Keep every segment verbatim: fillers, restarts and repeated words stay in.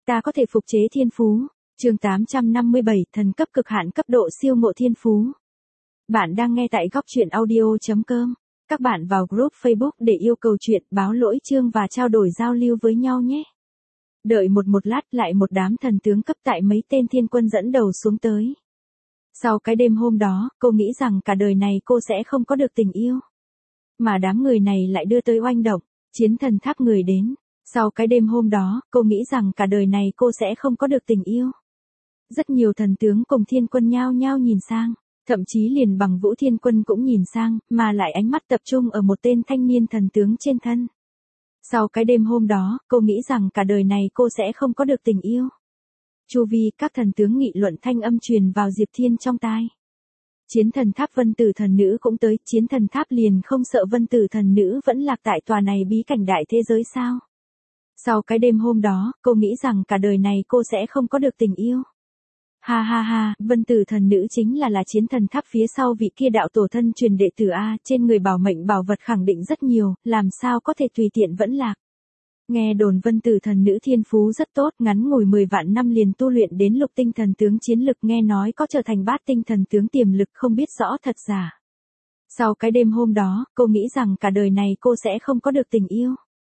Ta có thể phục chế thiên phú. Chương tám trăm năm mươi bảy, thần cấp cực hạn cấp độ siêu ngộ thiên phú. Bạn đang nghe tại góc truyện audio chấm com. Các bạn vào group Facebook để yêu cầu chuyện, báo lỗi chương và trao đổi giao lưu với nhau nhé. Đợi một một lát lại một đám thần tướng cấp tại mấy tên thiên quân dẫn đầu xuống tới. Sau cái đêm hôm đó, cô nghĩ rằng cả đời này cô sẽ không có được tình yêu. Mà đám người này lại đưa tới oanh động, chiến thần tháp người đến. Sau cái đêm hôm đó, cô nghĩ rằng cả đời này cô sẽ không có được tình yêu. Rất nhiều thần tướng cùng thiên quân nhao nhao nhìn sang, thậm chí liền bằng Vũ Thiên Quân cũng nhìn sang, mà lại ánh mắt tập trung ở một tên thanh niên thần tướng trên thân. Sau cái đêm hôm đó, cô nghĩ rằng cả đời này cô sẽ không có được tình yêu. Chu vi các thần tướng nghị luận thanh âm truyền vào Diệp Thiên trong tai. Chiến thần tháp Vân Tử thần nữ cũng tới, chiến thần tháp liền không sợ Vân Tử thần nữ vẫn lạc tại tòa này bí cảnh đại thế giới sao? Sau cái đêm hôm đó, cô nghĩ rằng cả đời này cô sẽ không có được tình yêu. Ha ha ha, Vân Tử thần nữ chính là là chiến thần tháp phía sau vị kia đạo tổ thân truyền đệ tử A, trên người bảo mệnh bảo vật khẳng định rất nhiều, làm sao có thể tùy tiện vẫn lạc. Nghe đồn Vân Tử thần nữ thiên phú rất tốt, ngắn ngủi mười vạn năm liền tu luyện đến lục tinh thần tướng chiến lực, nghe nói có trở thành bát tinh thần tướng tiềm lực, không biết rõ thật giả. Sau cái đêm hôm đó, cô nghĩ rằng cả đời này cô sẽ không có được tình yêu.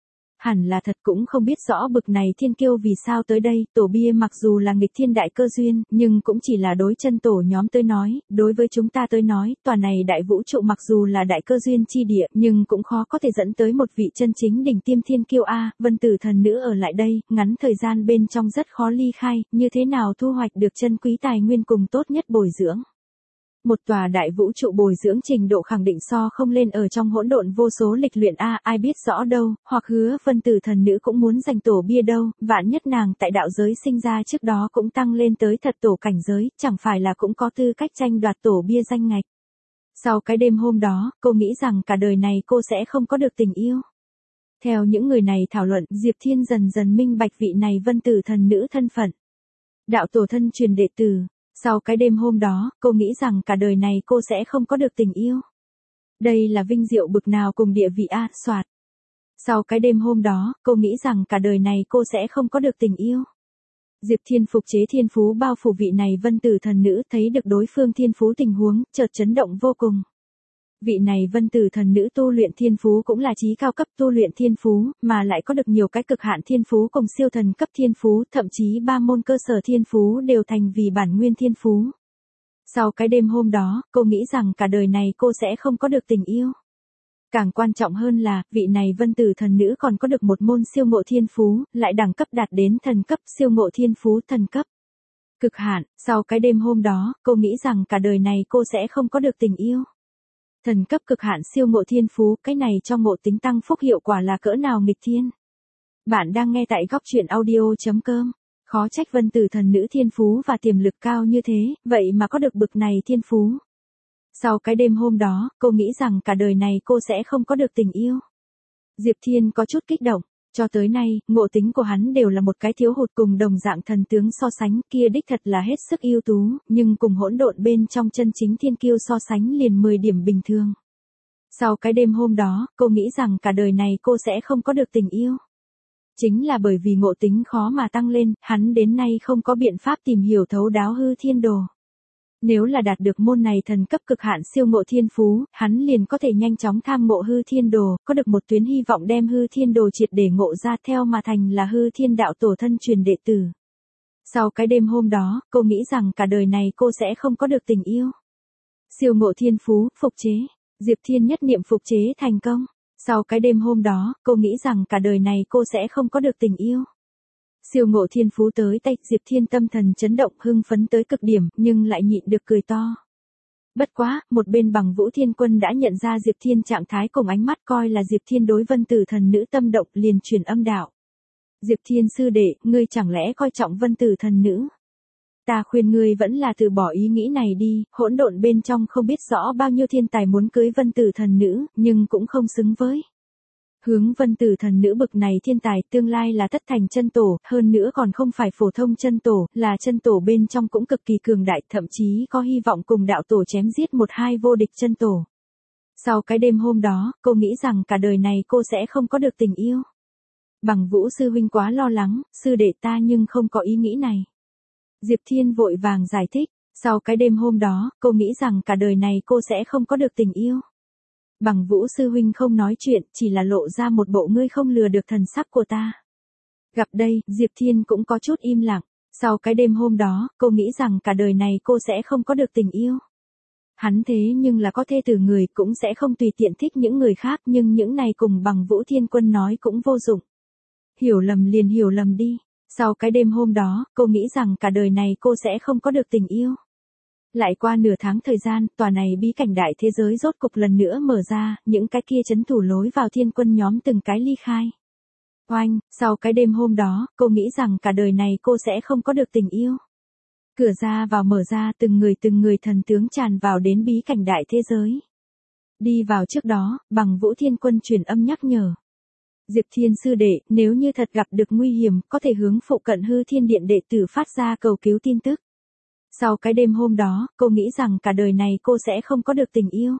Hẳn là thật, cũng không biết rõ bực này thiên kiêu vì sao tới đây. Tổ bia mặc dù là nghịch thiên đại cơ duyên, nhưng cũng chỉ là đối chân tổ nhóm tới nói, đối với chúng ta tới nói, tòa này đại vũ trụ mặc dù là đại cơ duyên chi địa, nhưng cũng khó có thể dẫn tới một vị chân chính đỉnh tiêm thiên kiêu A. Vân Tử thần nữ ở lại đây, ngắn thời gian bên trong rất khó ly khai, như thế nào thu hoạch được chân quý tài nguyên cùng tốt nhất bồi dưỡng. Một tòa đại vũ trụ bồi dưỡng trình độ khẳng định so không lên ở trong hỗn độn vô số lịch luyện A, ai biết rõ đâu, hoặc hứa Vân Tử thần nữ cũng muốn giành tổ bia đâu, vạn nhất nàng tại đạo giới sinh ra trước đó cũng tăng lên tới thật tổ cảnh giới, chẳng phải là cũng có tư cách tranh đoạt tổ bia danh ngạch. Sau cái đêm hôm đó, cô nghĩ rằng cả đời này cô sẽ không có được tình yêu. Theo những người này thảo luận, Diệp Thiên dần dần minh bạch vị này Vân Tử thần nữ thân phận. Đạo tổ thân truyền đệ tử. Sau cái đêm hôm đó, cô nghĩ rằng cả đời này cô sẽ không có được tình yêu. Đây là vinh diệu bực nào cùng địa vị A, soạt. Sau cái đêm hôm đó, cô nghĩ rằng cả đời này cô sẽ không có được tình yêu. Diệp Thiên phục chế thiên phú bao phủ vị này Vân Tử thần nữ, thấy được đối phương thiên phú tình huống, chợt chấn động vô cùng. Vị này Vân Tử thần nữ tu luyện thiên phú cũng là chí cao cấp tu luyện thiên phú, mà lại có được nhiều cái cực hạn thiên phú cùng siêu thần cấp thiên phú, thậm chí ba môn cơ sở thiên phú đều thành vì bản nguyên thiên phú. Sau cái đêm hôm đó, cô nghĩ rằng cả đời này cô sẽ không có được tình yêu. Càng quan trọng hơn là, vị này Vân Tử thần nữ còn có được một môn siêu ngộ thiên phú, lại đẳng cấp đạt đến thần cấp, siêu ngộ thiên phú thần cấp. Cực hạn, sau cái đêm hôm đó, cô nghĩ rằng cả đời này cô sẽ không có được tình yêu. Thần cấp cực hạn siêu ngộ thiên phú, cái này cho ngộ tính tăng phúc hiệu quả là cỡ nào nghịch thiên. Bạn đang nghe tại góc truyện audio chấm com. Khó trách Vân Tử thần nữ thiên phú và tiềm lực cao như thế, vậy mà có được bực này thiên phú. Sau cái đêm hôm đó, cô nghĩ rằng cả đời này cô sẽ không có được tình yêu. Diệp Thiên có chút kích động. Cho tới nay, ngộ tính của hắn đều là một cái thiếu hụt, cùng đồng dạng thần tướng so sánh, kia đích thật là hết sức ưu tú, nhưng cùng hỗn độn bên trong chân chính thiên kiêu so sánh liền mười điểm bình thường. Sau cái đêm hôm đó, cô nghĩ rằng cả đời này cô sẽ không có được tình yêu. Chính là bởi vì ngộ tính khó mà tăng lên, hắn đến nay không có biện pháp tìm hiểu thấu đáo hư thiên đồ. Nếu là đạt được môn này thần cấp cực hạn siêu ngộ thiên phú, hắn liền có thể nhanh chóng tham ngộ hư thiên đồ, có được một tuyến hy vọng đem hư thiên đồ triệt để ngộ ra, theo mà thành là hư thiên đạo tổ thân truyền đệ tử. Sau cái đêm hôm đó, cô nghĩ rằng cả đời này cô sẽ không có được tình yêu. Siêu ngộ thiên phú, phục chế. Diệp Thiên nhất niệm phục chế thành công. Sau cái đêm hôm đó, cô nghĩ rằng cả đời này cô sẽ không có được tình yêu. Siêu ngộ thiên phú tới tay, Diệp Thiên tâm thần chấn động, hưng phấn tới cực điểm, nhưng lại nhịn được cười to. Bất quá, một bên bằng Vũ Thiên Quân đã nhận ra Diệp Thiên trạng thái cùng ánh mắt, coi là Diệp Thiên đối Vân Tử thần nữ tâm động, liền truyền âm đạo. Diệp Thiên sư đệ, ngươi chẳng lẽ coi trọng Vân Tử thần nữ? Ta khuyên ngươi vẫn là từ bỏ ý nghĩ này đi, hỗn độn bên trong không biết rõ bao nhiêu thiên tài muốn cưới Vân Tử thần nữ, nhưng cũng không xứng với. Hướng Vân Tử thần nữ bực này thiên tài, tương lai là tất thành chân tổ, hơn nữa còn không phải phổ thông chân tổ, là chân tổ bên trong cũng cực kỳ cường đại, thậm chí có hy vọng cùng đạo tổ chém giết một hai vô địch chân tổ. Sau cái đêm hôm đó, cô nghĩ rằng cả đời này cô sẽ không có được tình yêu. Bằng Vũ sư huynh quá lo lắng, sư đệ ta nhưng không có ý nghĩ này. Diệp Thiên vội vàng giải thích, sau cái đêm hôm đó, cô nghĩ rằng cả đời này cô sẽ không có được tình yêu. Bằng Vũ sư huynh không nói chuyện, chỉ là lộ ra một bộ ngươi không lừa được thần sắc của ta. Gặp đây, Diệp Thiên cũng có chút im lặng, sau cái đêm hôm đó, cô nghĩ rằng cả đời này cô sẽ không có được tình yêu. Hắn thế nhưng là có thê tử người cũng sẽ không tùy tiện thích những người khác, nhưng những này cùng Bằng Vũ Thiên Quân nói cũng vô dụng. Hiểu lầm liền hiểu lầm đi. Sau cái đêm hôm đó, cô nghĩ rằng cả đời này cô sẽ không có được tình yêu. Lại qua nửa tháng thời gian, tòa này bí cảnh đại thế giới rốt cục lần nữa mở ra, những cái kia trấn thủ lối vào thiên quân nhóm từng cái ly khai. Oanh, sau cái đêm hôm đó, cô nghĩ rằng cả đời này cô sẽ không có được tình yêu. Cửa ra vào mở ra, từng người từng người thần tướng tràn vào đến bí cảnh đại thế giới. Đi vào trước đó, Bằng Vũ Thiên Quân truyền âm nhắc nhở. Diệp Thiên sư đệ, nếu như thật gặp được nguy hiểm, có thể hướng phụ cận Hư Thiên Điện đệ tử phát ra cầu cứu tin tức. Sau cái đêm hôm đó, cô nghĩ rằng cả đời này cô sẽ không có được tình yêu.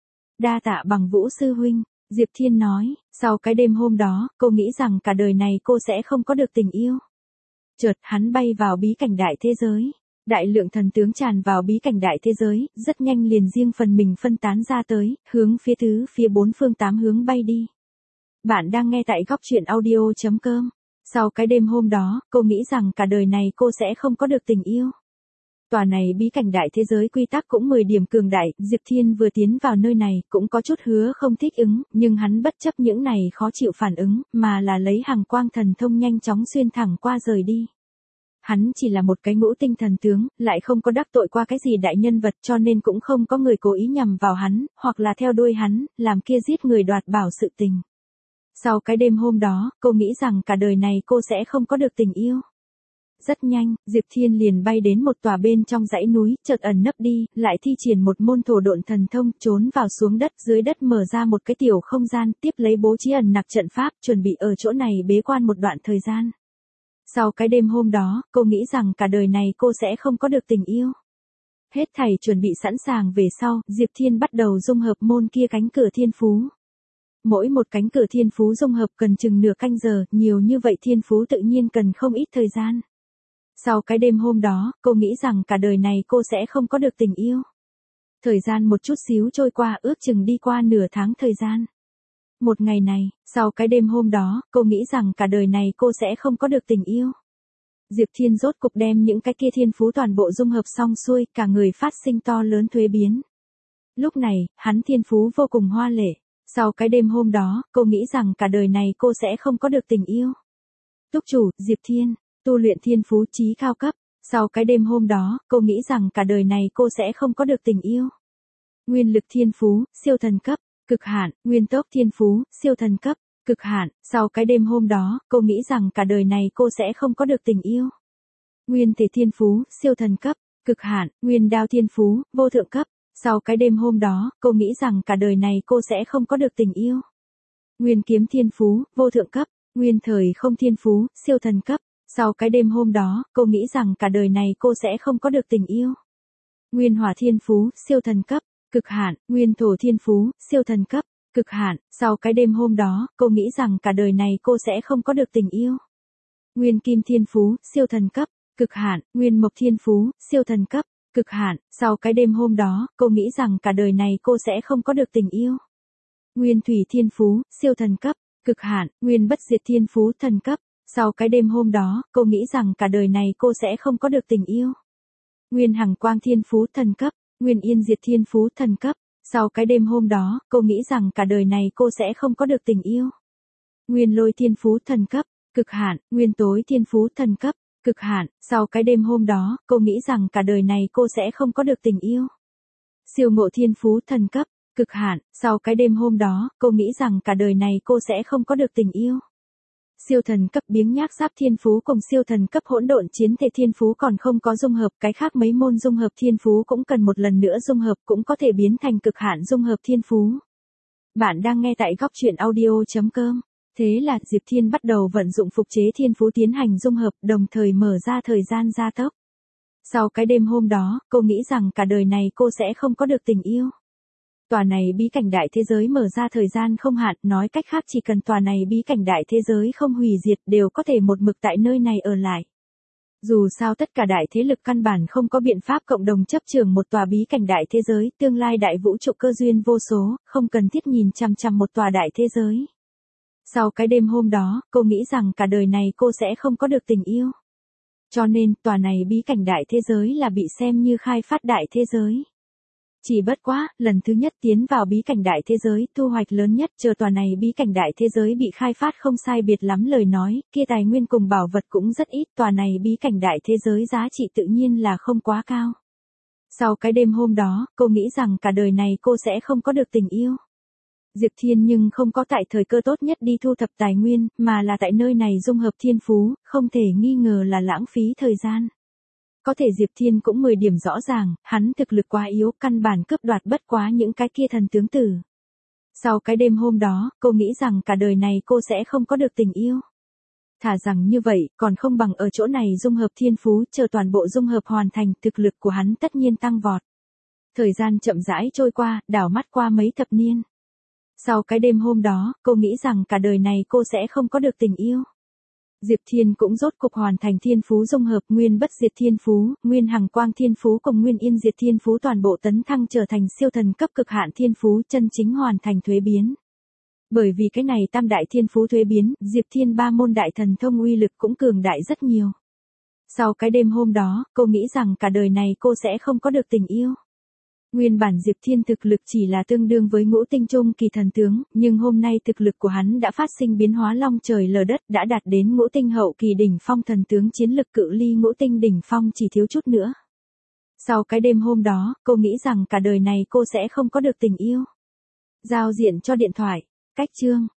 Đa tạ Bằng Vũ sư huynh, Diệp Thiên nói, sau cái đêm hôm đó, cô nghĩ rằng cả đời này cô sẽ không có được tình yêu. Chợt hắn bay vào bí cảnh đại thế giới. Đại lượng thần tướng tràn vào bí cảnh đại thế giới, rất nhanh liền riêng phần mình phân tán ra tới, hướng phía tứ phía bốn phương tám hướng bay đi. Bạn đang nghe tại góc truyện audio chấm com. Sau cái đêm hôm đó, cô nghĩ rằng cả đời này cô sẽ không có được tình yêu. Tòa này bí cảnh đại thế giới quy tắc cũng mười điểm cường đại, Diệp Thiên vừa tiến vào nơi này cũng có chút hứa không thích ứng, nhưng hắn bất chấp những này khó chịu phản ứng, mà là lấy hàng quang thần thông nhanh chóng xuyên thẳng qua rời đi. Hắn chỉ là một cái ngũ tinh thần tướng, lại không có đắc tội qua cái gì đại nhân vật, cho nên cũng không có người cố ý nhằm vào hắn, hoặc là theo đuôi hắn, làm kia giết người đoạt bảo sự tình. Sau cái đêm hôm đó, cô nghĩ rằng cả đời này cô sẽ không có được tình yêu. Rất nhanh, Diệp Thiên liền bay đến một tòa bên trong dãy núi, chợt ẩn nấp đi, lại thi triển một môn thổ độn thần thông, trốn vào xuống đất, dưới đất mở ra một cái tiểu không gian, tiếp lấy bố trí ẩn nặc trận pháp, chuẩn bị ở chỗ này bế quan một đoạn thời gian. Sau cái đêm hôm đó, cô nghĩ rằng cả đời này cô sẽ không có được tình yêu. Hết thảy chuẩn bị sẵn sàng về sau, Diệp Thiên bắt đầu dung hợp môn kia cánh cửa thiên phú. Mỗi một cánh cửa thiên phú dung hợp cần chừng nửa canh giờ, nhiều như vậy thiên phú tự nhiên cần không ít thời gian. Sau cái đêm hôm đó, cô nghĩ rằng cả đời này cô sẽ không có được tình yêu. Thời gian một chút xíu trôi qua, ước chừng đi qua nửa tháng thời gian. Một ngày này, sau cái đêm hôm đó, cô nghĩ rằng cả đời này cô sẽ không có được tình yêu. Diệp Thiên rốt cục đem những cái kia thiên phú toàn bộ dung hợp xong xuôi, cả người phát sinh to lớn thuế biến. Lúc này, hắn thiên phú vô cùng hoa lệ. Sau cái đêm hôm đó, cô nghĩ rằng cả đời này cô sẽ không có được tình yêu. Túc chủ, Diệp Thiên, tu luyện thiên phú chí cao cấp. Sau cái đêm hôm đó, cô nghĩ rằng cả đời này cô sẽ không có được tình yêu. Nguyên lực thiên phú, siêu thần cấp, cực hạn, nguyên tốc thiên phú, siêu thần cấp, cực hạn. Sau cái đêm hôm đó, cô nghĩ rằng cả đời này cô sẽ không có được tình yêu. Nguyên thể thiên phú, siêu thần cấp, cực hạn, nguyên đao thiên phú, vô thượng cấp. Sau cái đêm hôm đó, cô nghĩ rằng cả đời này cô sẽ không có được tình yêu. Nguyên kiếm thiên phú, vô thượng cấp, nguyên thời không thiên phú, siêu thần cấp. Sau cái đêm hôm đó, cô nghĩ rằng cả đời này cô sẽ không có được tình yêu. Nguyên hỏa thiên phú, siêu thần cấp, cực hạn, nguyên thổ thiên phú, siêu thần cấp, cực hạn. Sau cái đêm hôm đó, cô nghĩ rằng cả đời này cô sẽ không có được tình yêu. Nguyên kim thiên phú, siêu thần cấp, cực hạn, nguyên mộc thiên phú, siêu thần cấp, cực hạn. Sau cái đêm hôm đó, cô nghĩ rằng cả đời này cô sẽ không có được tình yêu. Nguyên thủy thiên phú, siêu thần cấp, cực hạn, nguyên bất diệt thiên phú, thần cấp. Sau cái đêm hôm đó, cô nghĩ rằng cả đời này cô sẽ không có được tình yêu. Nguyên hằng quang thiên phú, thần cấp, nguyên yên diệt thiên phú, thần cấp. Sau cái đêm hôm đó, cô nghĩ rằng cả đời này cô sẽ không có được tình yêu. Nguyên lôi thiên phú, thần cấp, cực hạn, nguyên tối thiên phú, thần cấp, cực hạn. Sau cái đêm hôm đó, cô nghĩ rằng cả đời này cô sẽ không có được tình yêu. Siêu ngộ thiên phú, thần cấp, cực hạn. Sau cái đêm hôm đó, cô nghĩ rằng cả đời này cô sẽ không có được tình yêu. Siêu thần cấp biếng nhác giáp thiên phú cùng siêu thần cấp hỗn độn chiến thể thiên phú còn không có dung hợp, cái khác mấy môn dung hợp thiên phú cũng cần một lần nữa dung hợp, cũng có thể biến thành cực hạn dung hợp thiên phú. Bạn đang nghe tại góc truyện audio chấm com. Thế là Diệp Thiên bắt đầu vận dụng phục chế thiên phú tiến hành dung hợp, đồng thời mở ra thời gian gia tốc. Sau cái đêm hôm đó, cô nghĩ rằng cả đời này cô sẽ không có được tình yêu. Tòa này bí cảnh đại thế giới mở ra thời gian không hạn, nói cách khác chỉ cần tòa này bí cảnh đại thế giới không hủy diệt đều có thể một mực tại nơi này ở lại. Dù sao tất cả đại thế lực căn bản không có biện pháp cộng đồng chấp trường một tòa bí cảnh đại thế giới, tương lai đại vũ trụ cơ duyên vô số, không cần thiết nhìn chằm chằm một tòa đại thế giới. Sau cái đêm hôm đó, cô nghĩ rằng cả đời này cô sẽ không có được tình yêu. Cho nên, tòa này bí cảnh đại thế giới là bị xem như khai phát đại thế giới. Chỉ bất quá, lần thứ nhất tiến vào bí cảnh đại thế giới, thu hoạch lớn nhất, chờ tòa này bí cảnh đại thế giới bị khai phát không sai biệt lắm lời nói, kia tài nguyên cùng bảo vật cũng rất ít, tòa này bí cảnh đại thế giới giá trị tự nhiên là không quá cao. Sau cái đêm hôm đó, cô nghĩ rằng cả đời này cô sẽ không có được tình yêu. Diệp Thiên nhưng không có tại thời cơ tốt nhất đi thu thập tài nguyên, mà là tại nơi này dung hợp thiên phú, không thể nghi ngờ là lãng phí thời gian. Có thể Diệp Thiên cũng mười điểm rõ ràng, hắn thực lực quá yếu, căn bản cướp đoạt bất quá những cái kia thần tướng tử. Sau cái đêm hôm đó, cô nghĩ rằng cả đời này cô sẽ không có được tình yêu. Thả rằng như vậy, còn không bằng ở chỗ này dung hợp thiên phú, chờ toàn bộ dung hợp hoàn thành, thực lực của hắn tất nhiên tăng vọt. Thời gian chậm rãi trôi qua, đảo mắt qua mấy thập niên. Sau cái đêm hôm đó, cô nghĩ rằng cả đời này cô sẽ không có được tình yêu. Diệp Thiên cũng rốt cục hoàn thành thiên phú dung hợp nguyên bất diệt thiên phú, nguyên hằng quang thiên phú cùng nguyên yên diệt thiên phú toàn bộ tấn thăng trở thành siêu thần cấp cực hạn thiên phú, chân chính hoàn thành thuế biến. Bởi vì cái này tam đại thiên phú thuế biến, Diệp Thiên ba môn đại thần thông uy lực cũng cường đại rất nhiều. Sau cái đêm hôm đó, cô nghĩ rằng cả đời này cô sẽ không có được tình yêu. Nguyên bản Diệp Thiên thực lực chỉ là tương đương với ngũ tinh trung kỳ thần tướng, nhưng hôm nay thực lực của hắn đã phát sinh biến hóa long trời lở đất, đã đạt đến ngũ tinh hậu kỳ đỉnh phong thần tướng, chiến lực cự ly ngũ tinh đỉnh phong chỉ thiếu chút nữa. Sau cái đêm hôm đó, cô nghĩ rằng cả đời này cô sẽ không có được tình yêu. Giao diện cho điện thoại, cách chương.